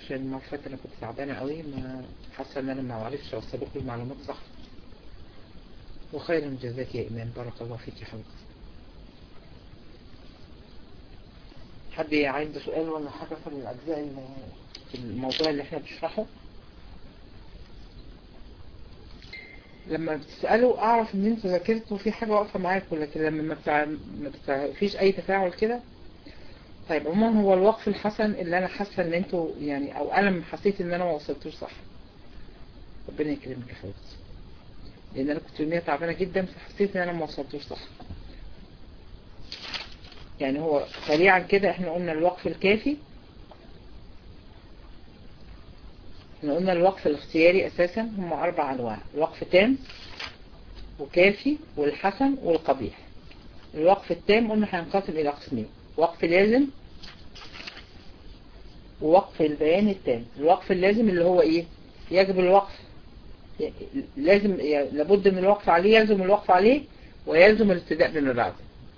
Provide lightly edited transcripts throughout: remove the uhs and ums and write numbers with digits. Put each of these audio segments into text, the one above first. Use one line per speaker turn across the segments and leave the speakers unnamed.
عشان المرة اللي فاتت انا كنت تعبانة قوي، ما حاسة ان انا ما عرفتش اوصل لكم المعلومات صح. وخيرا جزاك يا ايمان، بارك الله فيك يا حبيبتي. حد عنده سؤال ولا حاجة في الاجزاء في الموضوع اللي احنا بنشرحه؟ لما بتسألوا اعرف ان انتوا ذاكرتوا في حاجة واقفة معاكم، لكن لما ما فيش اي تفاعل كده. طيب عموما هو الوقف الحسن اللي انا حاسة ان انتوا يعني، او انا حسيت ان انا ما وصلتوش صح. ربنا يكرمك يا حبيبتي، لان انا كنت يوميا تعبانة جدا فحسيت ان انا ما وصلتوش صح. يعني هو سريعا كده احنا قلنا الوقف الكافي، احنا قلنا الوقف الاختياري اساسا هم 4 انواع: الوقف تام وكافي والحسن والقبيح. الوقف التام قلنا هينقسم الى قسمين: وقف لازم ووقف البيان التام. الوقف اللازم اللي هو ايه؟ يجب الوقف، لازم لابد من الوقف عليه، يلزم الوقف عليه ويلزم الابتداء بما بعده.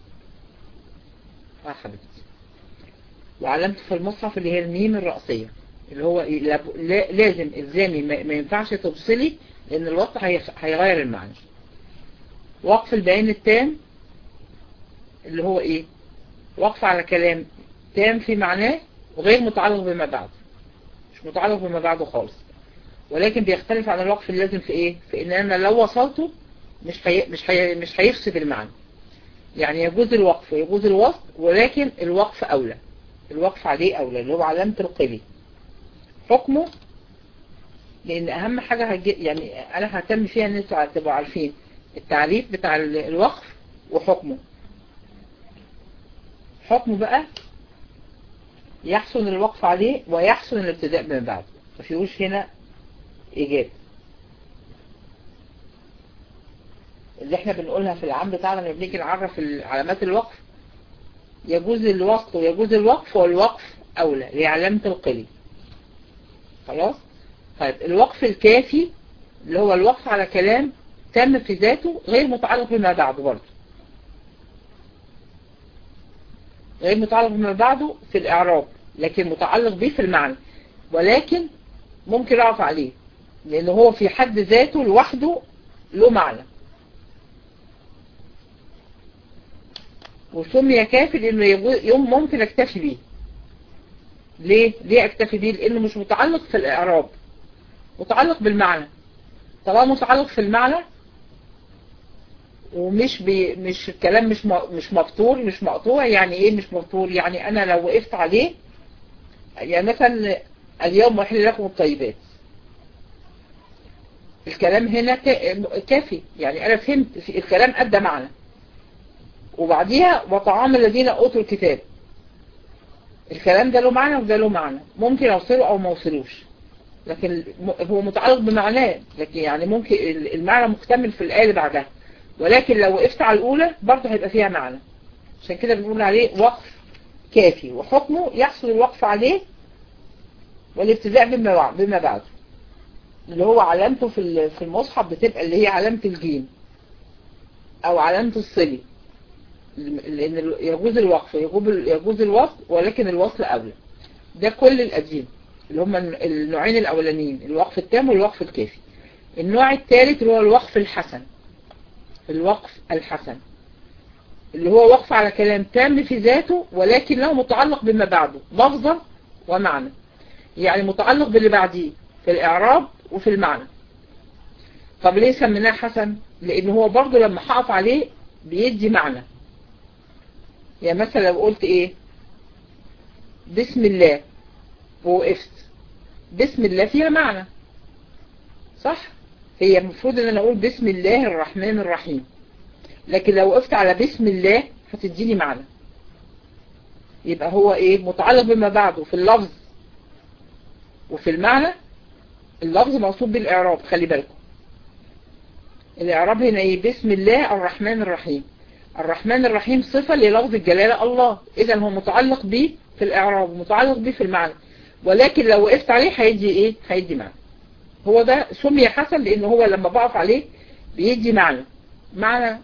حبيبتي، وعلامته في المصحف اللي هي الميم الرئيسية اللي هو لازم الزامي، ما ينفعش تفصلي لان الوقف هيغير المعنى. وقف البيان التام اللي هو ايه؟ وقف على كلام تام في معناه وغير متعلق بما بعده، مش متعلق بما بعده خالص، ولكن بيختلف عن الوقف اللازم في ايه؟ في ان انا لو وصلته مش هيفسد المعنى. يعني يجوز الوقف ويجوز الوصل، ولكن الوقف اولى، الوقف عليه اولى اللي هو علامة القلي. حكمه، لان اهم حاجة يعني انا ههتم فيها ان انتوا تبقوا عارفين التعريف بتاع الوقف وحكمه. حكمه بقى يحسن الوقف عليه ويحسن الابتداء بما بعده، ما فيهوش هنا ايجاب. اللي احنا بنقولها في العام بتاعنا لما بنيجي نعرف علامات الوقف: يجوز الوصل ويجوز الوقف، والوقف اولى لعلامة القلي. خلاص؟ طيب الوقف الكافي اللي هو الوقف على كلام تم في ذاته غير متعلق بما بعده، برضه غير متعلق بما بعده في الإعراب، لكن متعلق به في المعنى، ولكن ممكن أقف عليه لأنه هو في حد ذاته لوحده له معنى. وسمي كافي لأنه ممكن أكتفي بيه. ليه أكتفي بيه؟ لأنه مش متعلق في الإعراب، متعلق بالمعنى. طالما متعلق في المعنى ومش مش الكلام مش مفطور مش مقطوع. يعني ايه مش مفطور؟ يعني انا لو وقفت عليه، يعني مثلا اليوم احل لكم الطيبات، الكلام هنا كافي، يعني انا فهمت الكلام ادى معنى. وبعديها وطعام الذين اوتوا الكتاب، الكلام ده له معنى وده له معنى، ممكن اوصله او ما اوصلوش، لكن هو متعلق بمعناه، لكن يعني ممكن المعنى مكتمل في الآية اللي بعدها، ولكن لو وقفت على الأولى برضه هيبقى فيها معنى. عشان كده بنقول عليه وقف كافي. وحكمه يحصل الوقف عليه والابتداء بما بعده، اللي هو علامته في المصحف بتبقى اللي هي علامة الجيم أو علامة الصلي، لأن يجوز الوقف يجوز الوصل، ولكن الوصل أولى. ده كل الأدين اللي هم النوعين الأولانيين: الوقف التام والوقف الكافي. النوع الثالث اللي هو الوقف الحسن. الوقف الحسن اللي هو وقف على كلام تام في ذاته ولكن له متعلق بما بعده لفظا ومعنى، يعني متعلق باللي بعديه في الإعراب وفي المعنى. طب ليه سميناه حسن؟ لأن هو برضه لما هقف عليه بيدي معنى. يعني مثلا لو قلت ايه؟ بسم الله ووقفت، بسم الله فيها معنى صح؟ هي المفروض ان انا اقول بسم الله الرحمن الرحيم، لكن لو وقفت على بسم الله هتديني معنى. يبقى هو ايه؟ متعلق بما بعده في اللفظ وفي المعنى. اللفظ موصوف بالاعراب، خلي بالكم الاعراب هنا ايه؟ بسم الله الرحمن الرحيم. الرحمن الرحيم صفة للفظ الجلالة الله، اذا هو متعلق به في الاعراب ومتعلق به في المعنى، ولكن لو وقفت عليه هيدي ايه؟ هيدي معنى. هو ده سمي حسن لان هو لما بقف عليه بيدي معنى.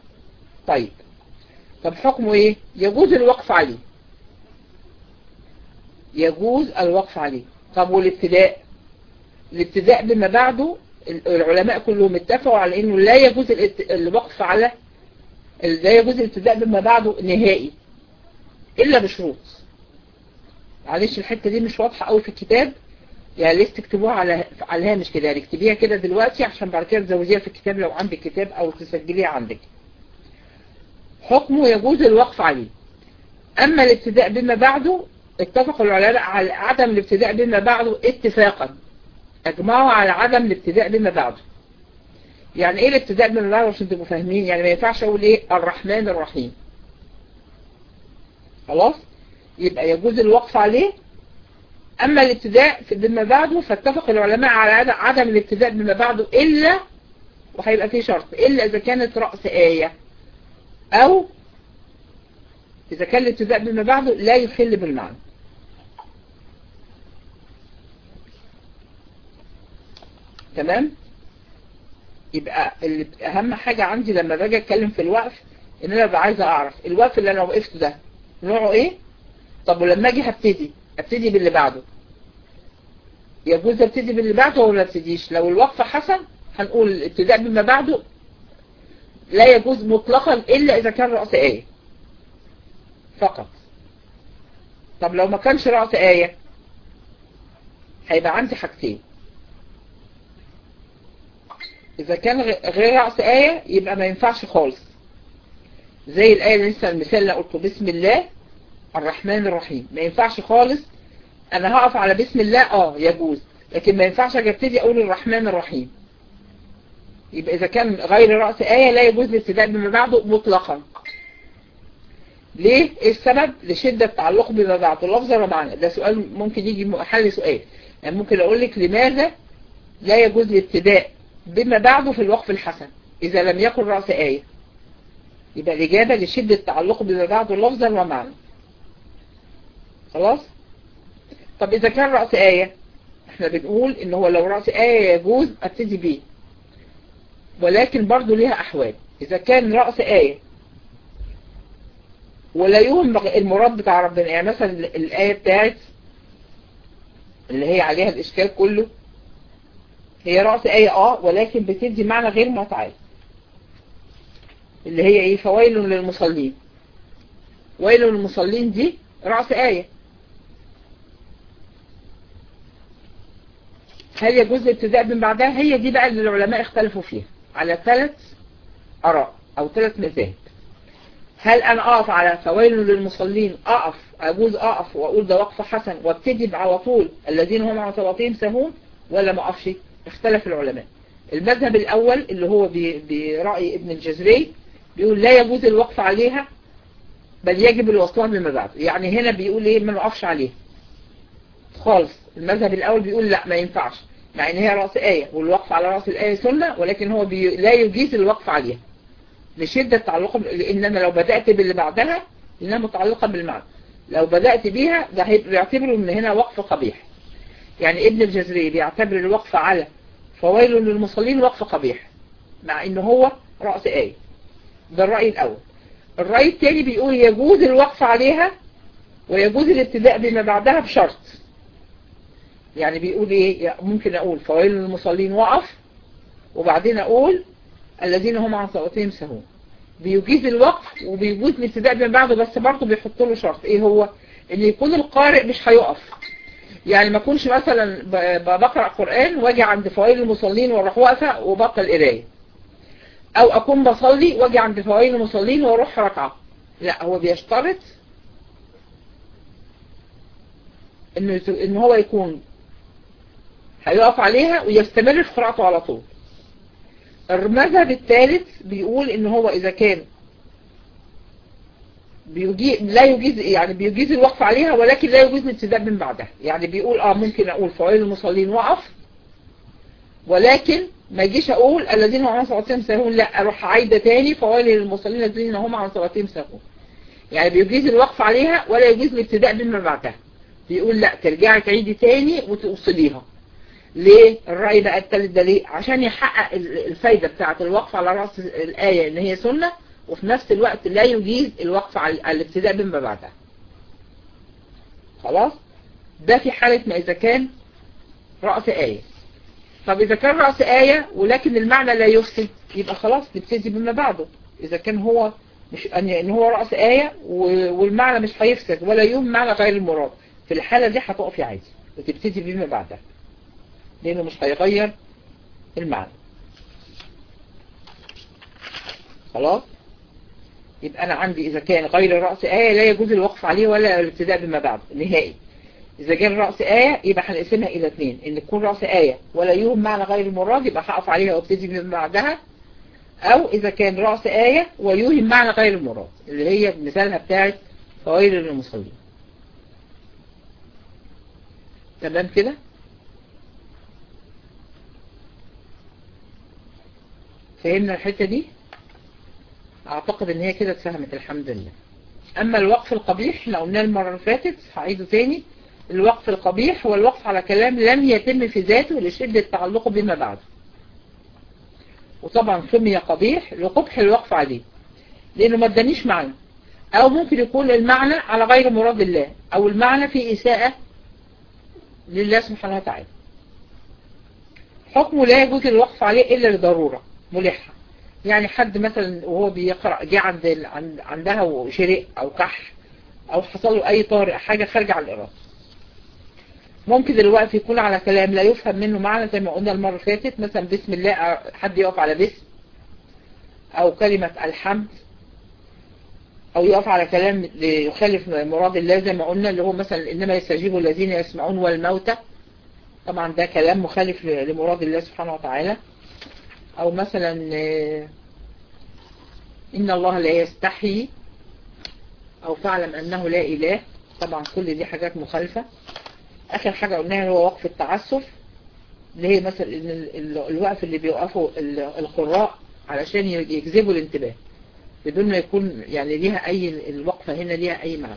طب حكمه ايه؟ يجوز الوقف عليه، يجوز الوقف عليه. طب والابتداء؟ الابتداء بما بعده العلماء كلهم اتفقوا على انه لا يجوز الوقف على، لا يجوز الابتداء بما بعده نهائي الا بشروط. معلش الحته دي مش واضحه قوي في الكتاب، يعني ليش تكتبوها على الهامش كده، يعني اكتبيها كده دلوقتي عشان بعد كده تزوديها في الكتاب لو عندك كتاب او تسجليها عندك. حكمه يجوز الوقف عليه. اما الابتداء بما بعده اتفق العلماء على عدم الابتداء بما بعده اتفاقا، اجمعوا على عدم الابتداء بما بعده. يعني ايه الابتداء بما بعده عشان تبقوا فاهمين؟ يعني ما ينفعش اقول ايه الرحمن الرحيم، خلاص يبقى يجوز الوقف عليه. اما الابتداء بما بعده فاتفق العلماء على عدم الابتداء بما بعده الا، وهيبقى فيه شرط، الا اذا كانت رأس آية، او اذا كان الابتداء بما بعده لا يخل بالمعنى. تمام؟ يبقى اهم حاجة عندي لما باجي اتكلم في الوقف ان انا ببقى عايزة اعرف الوقف اللي انا وقفته ده نوعه ايه. طب ولما اجي ابتدي باللي بعده، يجوز ابتدي باللي بعده ولا ابتديش؟ لو الوقف حسن هنقول الابتداء بما بعده لا يجوز مطلقا الا اذا كان رأس آية فقط. طب لو ما كانش رأس آية هيبقى عندي حاجتين، اذا كان غير رأس آية يبقى ما ينفعش خالص، زي الآية اللي لسه المثال اللي قلته بسم الله الرحمن الرحيم، ما ينفعش خالص. انا هقف على بسم الله يجوز، لكن ما ينفعش اجي ابتدي اقول الرحمن الرحيم. يبقى اذا كان غير رأس آية لا يجوز الابتداء بما بعده مطلقا. ليه؟ ايه السبب؟ لشدة تعلق بما بعده لفظا ومعنى. ده سؤال ممكن يجي محل سؤال، يعني ممكن اقول لك لماذا لا يجوز الابتداء بما بعده في الوقف الحسن اذا لم يكن رأس آية؟ يبقى الاجابة لشدة تعلق بما بعده لفظا ومعنى. خلاص؟ طب اذا كان رأس آية، احنا بنقول ان هو لو رأس آية يجوز ابتدي بيه، ولكن برضو ليها احوال. اذا كان رأس آية ولا يهم المراد بتاع ربنا، يعني مثلا الآية بتاعت اللي هي عليها الاشكال كله هي رأس آية ولكن بتدي معنى غير متعال، اللي هي ايه؟ فويل للمصلين. ويل للمصلين دي رأس آية، هل يجوز الابتداء من بعدها؟ هي دي بقى اللي العلماء اختلفوا فيها على 3 آراء او 3 مذاهب. هل انا اقف على فويل للمصلين اجوز اقف واقول ده وقف حسن وابتدي على طول الذين هم عن صلاتهم ساهون، ولا ما اقفش؟ اختلف العلماء. المذهب الاول اللي هو برأي ابن الجزري بيقول لا يجوز الوقف عليها بل يجب الوصلان بما بعد. يعني هنا بيقول ايه؟ ما نقفش عليها خالص. المذهب الاول بيقول لا ما ينفعش، مع ان هي رأس آية والوقف على رأس الآية سنة، ولكن هو لا يجيز الوقف عليها لشدة تعلقها، لان انا لو بدأت باللي بعدها لانها متعلقة بالمعنى، لو بدأت بيها ده بيعتبروا ان هنا وقف قبيح. يعني ابن الجزري بيعتبر الوقف على فويل للمصلين وقف قبيح مع ان هو رأس آية. ده الرأي الاول. الرأي الثاني بيقول يجوز الوقف عليها ويجوز الابتداء بما بعدها بشرط. يعني بيقول ايه؟ ممكن اقول فويل للمصلين وقف وبعدين اقول الذين هم عن صلاتهم ساهون. بيجيز الوقف وبيجوز الابتداء بما بعده، بس برضه بيحط له شرط. ايه هو؟ ان يكون القارئ مش هيقف. يعني ما اكونش مثلا بقرأ قرآن واجي عند فوائل المصلين واروح واقفة وبطل قرايه، او اكون بصلي واجي عند فوائل المصلين واروح ركعة. لا، هو بيشترط ان هو يكون هيقف عليها ويستمر في قراءته على طول. المذهب الثالث بيقول ان هو اذا كان لا يجيز، يعني بيجيز الوقف عليها ولكن لا يجوز الابتداء من بعدها. يعني بيقول ممكن اقول فوائل المصلين وقف، ولكن ما يجيش اقول الذين هم عن صلاتهم ساهون، لا اروح عايده تاني فوائل المصلين الذين هم عن صلاتهم ساهون. يعني بيجيز الوقف عليها ولا يجوز الابتداء من بعدها. بيقول لا، ترجعي تعيدي تاني وتوصليها. ليه؟ الرأي بقى الثالث ده ليه؟ عشان يحقق الفايدة بتاعة الوقف على رأس الآية ان هي سنة، وفي نفس الوقت لا يجيز الوقف على الابتداء بما بعدها. خلاص؟ ده في حالة ما إذا كان رأس آية. طب إذا كان رأس آية ولكن المعنى لا يفسد، يبقى خلاص نبتدي بما بعده. إذا كان هو مش إن هو رأس آية والمعنى مش هيفسد ولا يوم معنى غير المراد، في الحالة دي هتقفي عادي وتبتدي بما بعدها، لأنه مش هيغير المعنى. خلاص؟ يبقى أنا عندي إذا كان غير رأس آية لا يجوز الوقف عليه ولا الابتداء بما بعد نهائي. إذا كان رأس آية يبقى هنقسمها إلى اثنين، إن تكون رأس آية ولا يوهم معنى غير المراد يبقى هقف عليها وابتدي بما بعدها، أو إذا كان رأس آية ويوهم معنى غير المراد اللي هي مثالها بتاعت فويل للمصلين. تمام كده؟ فهمنا الحتة دي؟ أعتقد إن هي كده اتفهمت الحمد لله. أما الوقف القبيح احنا قلناه المرة اللي فاتت، هعيده تاني. الوقف القبيح هو الوقف على كلام لم يتم في ذاته لشدة تعلقه بما بعده، وطبعا سمي قبيح لقبح الوقف عليه لأنه ما ادانيش معنى، أو ممكن يكون المعنى على غير مراد الله، أو المعنى في إساءة لله سبحانه وتعالى. حكمه لا يجوز الوقف عليه إلا لضرورة ملحة، يعني حد مثلا وهو بيقرأ جه عندها وشرق أو كح أو حصل له أي طارئ حاجة خارجة عن الإرادة. ممكن الوقف يكون على كلام لا يفهم منه معنى زي ما قلنا المرة اللي فاتت، مثلا بسم الله حد يقف على بسم، أو كلمة الحمد، أو يقف على كلام يخالف مراد الله زي ما قلنا اللي هو مثلا إنما يستجيب الذين يسمعون والموتى، طبعا ده كلام مخالف لمراد الله سبحانه وتعالى. أو مثلا إن الله لا يستحي، أو فاعلم أنه لا إله، طبعا كل دي حاجات مخالفة. آخر حاجة قلناها هو وقف التعسف، اللي هي مثلا الوقف اللي بيوقفوا القراء علشان يجذبوا الانتباه بدون ما يكون يعني ليها أي الوقفة هنا ليها أي معنى.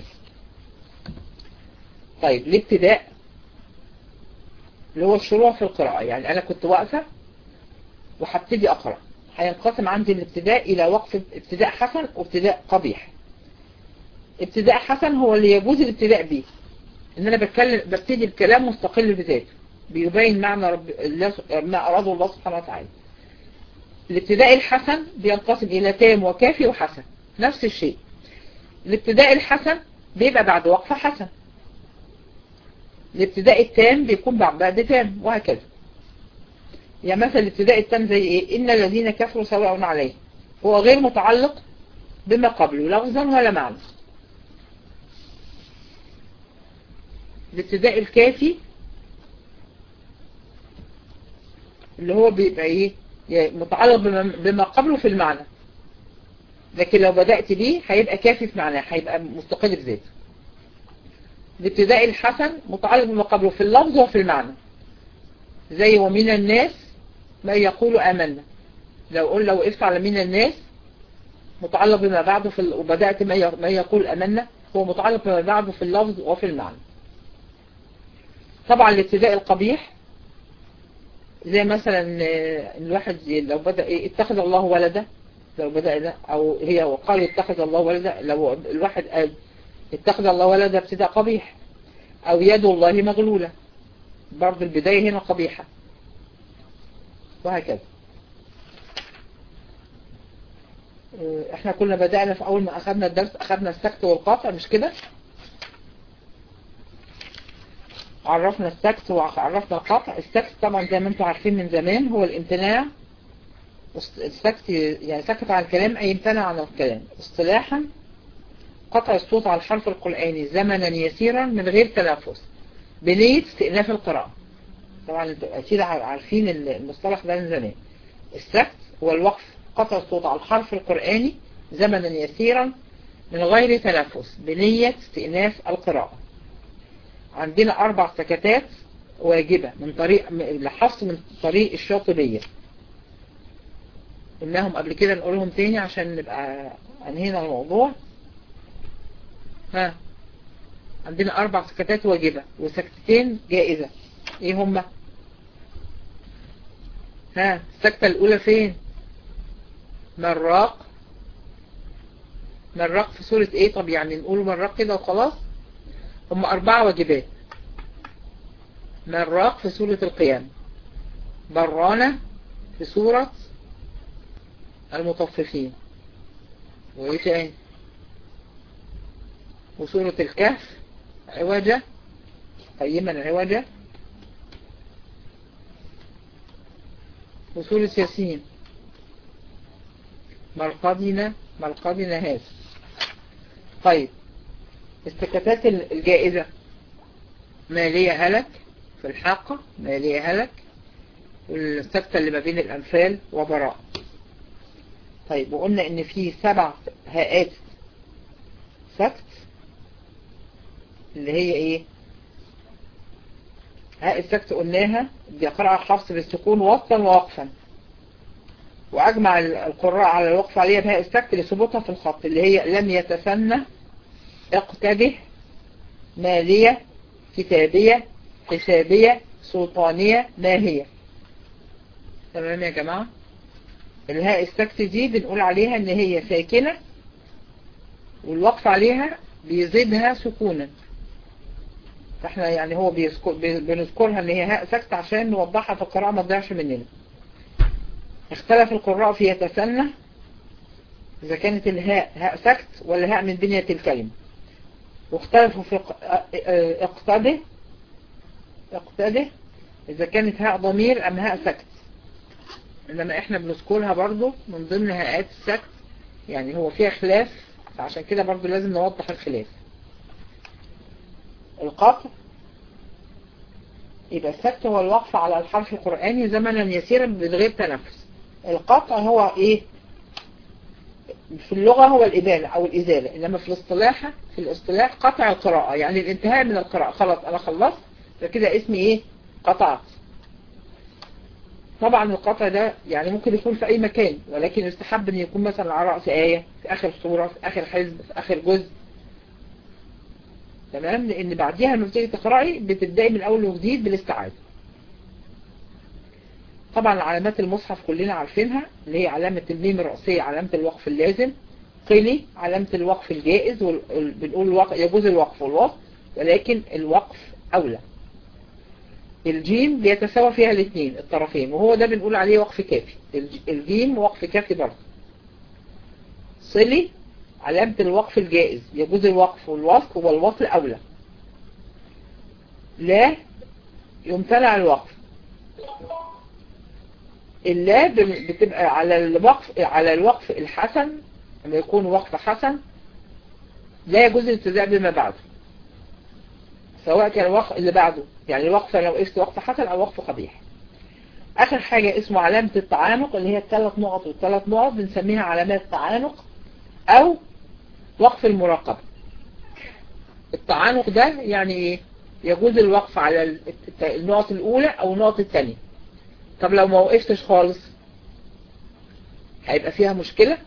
طيب الابتداء اللي هو الشروع في القراءة، يعني أنا كنت واقفة وهبتدي أقرأ، هينقسم عندي الابتداء إلى وقف ابتداء حسن وابتداء قبيح. ابتداء حسن هو اللي يجوز الابتداء به، ان انا ببتدي بكلام مستقل بذاته بيبين معنى ما اراده الله سبحانه وتعالى. الابتداء الحسن بينقسم الى تام وكافي وحسن، نفس الشيء. الابتداء الحسن بيبقى بعد وقفة حسن، الابتداء التام بيكون بعد تام، وهكذا. يعني مثلا الابتداء التام زي ايه؟ ان الذين كفروا سواء عليهم، هو غير متعلق بما قبله لفظا ولا معنى. الابتداء الكافي اللي هو بيبقى ايه؟ متعلق بما قبله في المعنى، لكن لو بدأت بيه هيبقى كافي في معناه، هيبقى مستقل بذاته. الابتداء الحسن متعلق بما قبله في اللفظ وفي المعنى، زي ومن الناس ما يقول آمنا. لو وقفت على من الناس متعلق بما بعده وبدأت ما يقول آمنا، هو متعلق بما بعده في اللفظ وفي المعنى. طبعا الابتداء القبيح زي مثلا الواحد لو بدأ اتخذ الله ولدا، لو بدأ ده، او هي وقال اتخذ الله ولدا، لو الواحد قال اتخذ الله ولدا ابتداء قبيح. او يد الله مغلولة، برضه البداية هنا قبيحة، وهكذا. احنا كنا بدأنا في اول ما اخذنا الدرس اخذنا السكت والقطع، مش كده؟ عرفنا السكت وعرفنا القطع. السكت طبعا زي ما انتم عارفين من زمان هو الامتناع. السكت يعني سكت عن الكلام اي امتنع عن الكلام. اصطلاحا قطع الصوت على الحرف القرآني زمنا يسيرا من غير تنفس بنية استئناف القراءة. طبعا اكيد عارفين المصطلح ده من زمان. السكت هو الوقف قطع الصوت على الحرف القرآني زمنا يسيرا من غير تنفس بنية استئناف القراءة. عندنا 4 سكتات واجبة من طريق لحفظ من طريق الشاطبية. قلناهم قبل كده، نقولهم تاني عشان نبقى انهينا الموضوع. عندنا 4 سكتات واجبة وسكتتين جائزة. ايه هما؟ السكتة الاولى فين؟ مراق. مراق في سورة ايه؟ طب يعني نقول مراق كده وخلاص. هم 4 واجبات. مراق في سورة القيامة، برانة في سورة المطففين، وايه تاني؟ وسورة الكهف عوجة، قيما عوجة، وسورة ياسين مرقدنا هذا. طيب السكتات الجائزة، مالية هلك في الحاقة، مالية هلك، والسكتة اللي ما بين الأنفال وبراء. طيب وقلنا ان في 7 هاءات سكت، اللي هي ايه؟ هاء السكت قلناها بيقرأ حفص بالسكون وصلا ووقفا، واجمع القراء على الوقف عليها بهاء السكت لثبوتها في الخط، اللي هي لم يتسنى، اقتده، مالية، كتابية، حسابية، سلطانية، ماهية. تمام يا جماعة؟ الهاء السكت دي بنقول عليها ان هي ساكنة، والوقف عليها بيزيدها سكونا، فاحنا يعني هو بنذكرها ان هي هاء سكت عشان نوضحها في القراءة ما تضيعش مننا. اختلف القراء في يتسنى اذا كانت الهاء هاء سكت ولا هاء من بنية الكلمة، واختلفوا في اقتده اذا كانت هاء ضمير ام هاء سكت، انما احنا بنذكرها برضو من ضمن هاءات السكت، يعني هو فيها خلاف، فعشان كده برضو لازم نوضح الخلاف. القطع يبقى السكت هو الوقف على الحرف القرآني زمنا يسيرا من غير تنفس. القطع هو ايه؟ في اللغة هو الإبانة أو الإزالة، إنما في الاصطلاح قطع القراءة، يعني الانتهاء من القراءة، خلاص أنا خلصت، فكده اسمي إيه؟ قطعت. طبعا القطع ده يعني ممكن يكون في أي مكان، ولكن يستحب أن يكون مثلا على رأس آية، في آخر سورة، في آخر حزب، في آخر جزء. تمام؟ لأن بعديها لما بتيجي تقرأي بتبدأي من أول وجديد بالاستعاذة. طبعا علامات المصحف كلنا عارفينها، اللي هي علامة الميم الرأسية علامة الوقف اللازم، قلي علامة الوقف الجائز، بنقول يجوز الوقف والوصف، ولكن الوقف أولى. الجيم بيتساوى فيها الاثنين الطرفين، وهو ده بنقول عليه وقف كافي. الجيم وقف كافي برضه. صلي علامة الوقف الجائز، يجوز الوقف والوصف، والوصل أولى. لا يمتنع الوقف. اللا بتبقى على الوقف الحسن، لما يكون وقف حسن لا يجوز الابتداء بما بعده، سواء كان الوقف اللي بعده، يعني الوقف لو وقفت وقف حسن او وقف قبيح. اخر حاجة اسمه علامة التعانق، اللي هي الثلاث نقط والثلاث نقط، بنسميها علامات تعانق او وقف المراقبة. التعانق ده يعني ايه؟ يجوز الوقف على النقط الاولى او النقط الثانية. طب لو ما وقفتش خالص هيبقى فيها مشكلة.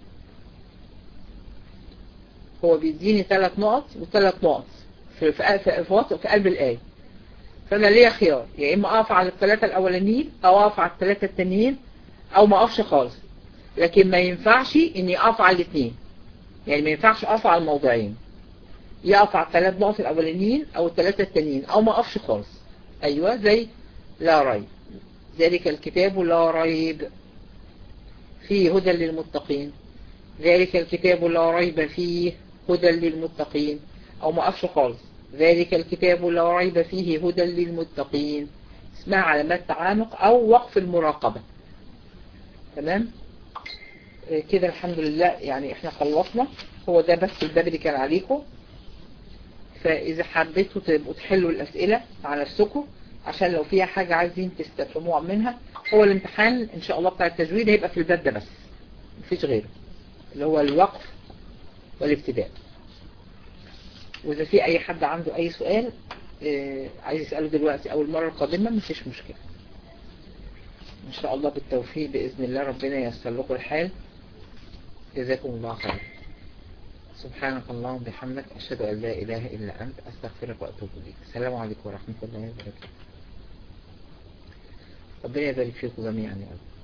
هو بيديني 3 نقط و3 نقط في قلب الآية، فأنا ليا خيار، يا إما أقف على ال3 الأولانيين أو أقف على ال3 التانيين أو ما أقفش خالص. لكن ما ينفعش إني أقف على الاثنين، يعني ما ينفعش أقف على الموضعين، يقف على ال3 نقط الأولانيين أو ال3 التانيين أو ما أقفش خالص. أيوة زي لا ريب، ذلك الكتاب لا ريب فيه هدى للمتقين، ذلك الكتاب لا ريب فيه هدى للمتقين، او ما اقفش خالص، ذلك الكتاب لا ريب فيه هدى للمتقين. اسمها علامات تعانق او وقف المراقبة. تمام كده الحمد لله، يعني احنا خلصنا. هو ده بس الباب اللي كان عليكم، فاذا حبيتوا تبقوا تحلوا الاسئلة على نفسكم عشان لو فيها حاجة عايزين تستفهموا منها. هو الامتحان ان شاء الله بتاع التجويد هيبقى في الباب ده بس، مفيش غيره، اللي هو الوقف والابتداء. وإذا في أي حد عنده أي سؤال عايز يسأله دلوقتي أو المرة القادمة مفيش مشكلة. إن شاء الله بالتوفيق بإذن الله، ربنا ييسر لكم الحال. جزاكم الله خير. سبحانك اللهم وبحمدك، أشهد أن لا إله إلا أنت، أستغفرك وأتوب إليك. السلام عليكم ورحمة الله وبركاته. ربنا يبارك فيكم جميعا يا رب.